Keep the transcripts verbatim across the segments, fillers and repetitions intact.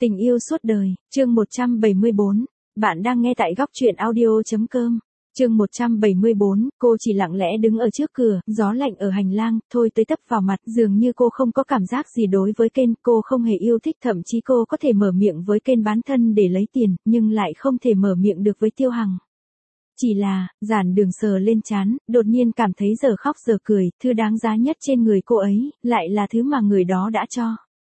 Tình yêu suốt đời, chương một trăm bảy mươi bốn. Bạn đang nghe tại góc truyện audio.com. Chương một trăm bảy mươi bốn, cô chỉ lặng lẽ đứng ở trước cửa, gió lạnh ở hành lang, thôi tới tấp vào mặt, dường như cô không có cảm giác gì đối với Ken, cô không hề yêu thích, thậm chí cô có thể mở miệng với Ken bán thân để lấy tiền, nhưng lại không thể mở miệng được với Tiêu Hằng. Chỉ là, Giản Đường sờ lên trán, đột nhiên cảm thấy giờ khóc giờ cười, thứ đáng giá nhất trên người cô ấy, lại là thứ mà người đó đã cho.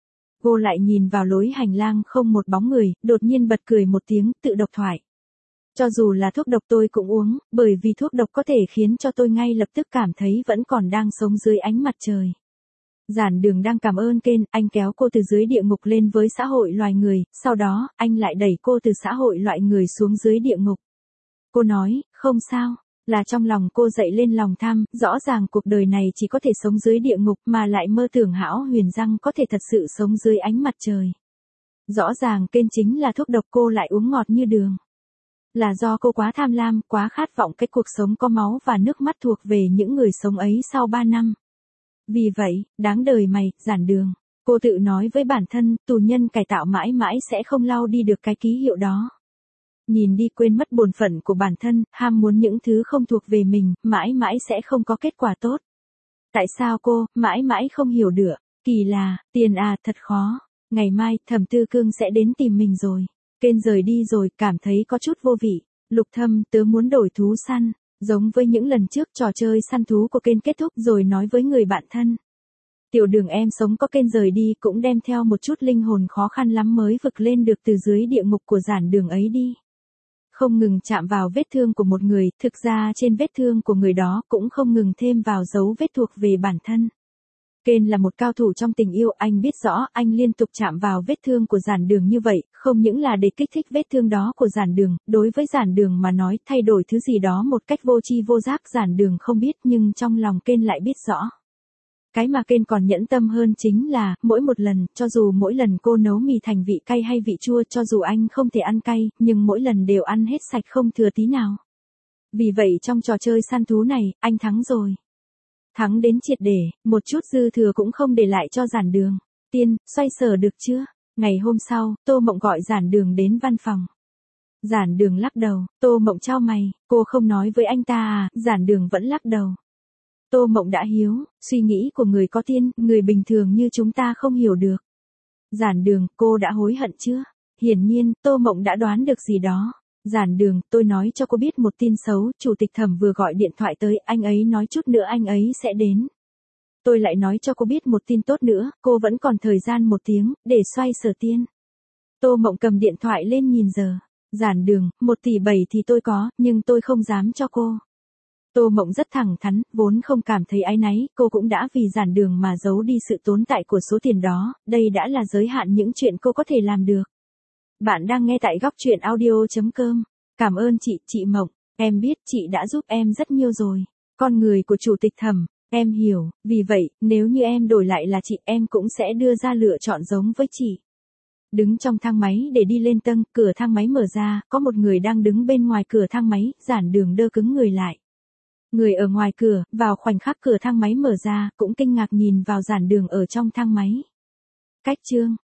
Cô lại nhìn vào lối hành lang không một bóng người, đột nhiên bật cười một tiếng, tự độc thoại. Cho dù là thuốc độc tôi cũng uống, bởi vì thuốc độc có thể khiến cho tôi ngay lập tức cảm thấy vẫn còn đang sống dưới ánh mặt trời. Giản Đường đang cảm ơn Ken, anh kéo cô từ dưới địa ngục lên với xã hội loài người, sau đó, anh lại đẩy cô từ xã hội loại người xuống dưới địa ngục. Cô nói, không sao. Là trong lòng cô dậy lên lòng tham, rõ ràng cuộc đời này chỉ có thể sống dưới địa ngục mà lại mơ tưởng hão huyền răng có thể thật sự sống dưới ánh mặt trời. Rõ ràng Ken chính là thuốc độc cô lại uống ngọt như đường. Là do cô quá tham lam, quá khát vọng cái cuộc sống có máu và nước mắt thuộc về những người sống ấy sau ba năm. Vì vậy, đáng đời mày, Giản Đường. Cô tự nói với bản thân, tù nhân cải tạo mãi mãi sẽ không lau đi được cái ký hiệu đó. Nhìn đi quên mất bổn phận của bản thân, ham muốn những thứ không thuộc về mình, mãi mãi sẽ không có kết quả tốt. Tại sao cô, mãi mãi không hiểu được, kỳ là, tiền à, thật khó. Ngày mai, Thẩm Tư Cương sẽ đến tìm mình rồi. Ken rời đi rồi, cảm thấy có chút vô vị. Lục Thâm, tớ muốn đổi thú săn. Giống với những lần trước, trò chơi săn thú của Ken kết thúc rồi nói với người bạn thân. Tiểu Đường em sống có Ken rời đi cũng đem theo một chút linh hồn khó khăn lắm mới vực lên được từ dưới địa ngục của Giản Đường ấy đi. Không ngừng chạm vào vết thương của một người, thực ra trên vết thương của người đó cũng không ngừng thêm vào dấu vết thuộc về bản thân. Ken là một cao thủ trong tình yêu, anh biết rõ anh liên tục chạm vào vết thương của Giản Đường như vậy, không những là để kích thích vết thương đó của Giản Đường, đối với Giản Đường mà nói thay đổi thứ gì đó một cách vô tri vô giác Giản Đường không biết nhưng trong lòng Ken lại biết rõ. Cái mà Ken còn nhẫn tâm hơn chính là, mỗi một lần, cho dù mỗi lần cô nấu mì thành vị cay hay vị chua, cho dù anh không thể ăn cay, nhưng mỗi lần đều ăn hết sạch không thừa tí nào. Vì vậy trong trò chơi săn thú này, anh thắng rồi. Thắng đến triệt để, một chút dư thừa cũng không để lại cho Giản Đường. Tiên, xoay sở được chưa? Ngày hôm sau, Tô Mộng gọi Giản Đường đến văn phòng. Giản Đường lắc đầu, Tô Mộng chau mày, cô không nói với anh ta à, Giản Đường vẫn lắc đầu. Tô Mộng đã hiếu, suy nghĩ của người có tiên, người bình thường như chúng ta không hiểu được. Giản Đường, cô đã hối hận chưa? Hiển nhiên, Tô Mộng đã đoán được gì đó. Giản Đường, tôi nói cho cô biết một tin xấu, Chủ tịch Thẩm vừa gọi điện thoại tới, anh ấy nói chút nữa anh ấy sẽ đến. Tôi lại nói cho cô biết một tin tốt nữa, cô vẫn còn thời gian một tiếng, để xoay sở tiên. Tô Mộng cầm điện thoại lên nhìn giờ. Giản Đường, một tỷ bảy thì tôi có, nhưng tôi không dám cho cô. Tô Mộng rất thẳng thắn, vốn không cảm thấy áy náy, cô cũng đã vì Giản Đường mà giấu đi sự tồn tại của số tiền đó, đây đã là giới hạn những chuyện cô có thể làm được. Bạn đang nghe tại góc truyện audio.com. Cảm ơn chị, chị Mộng, em biết chị đã giúp em rất nhiều rồi. Con người của Chủ tịch Thẩm, em hiểu, vì vậy, nếu như em đổi lại là chị, em cũng sẽ đưa ra lựa chọn giống với chị. Đứng trong thang máy để đi lên tầng, cửa thang máy mở ra, có một người đang đứng bên ngoài cửa thang máy, Giản Đường đơ cứng người lại. Người ở ngoài cửa, vào khoảnh khắc cửa thang máy mở ra, cũng kinh ngạc nhìn vào Giản Đường ở trong thang máy. Cách chương,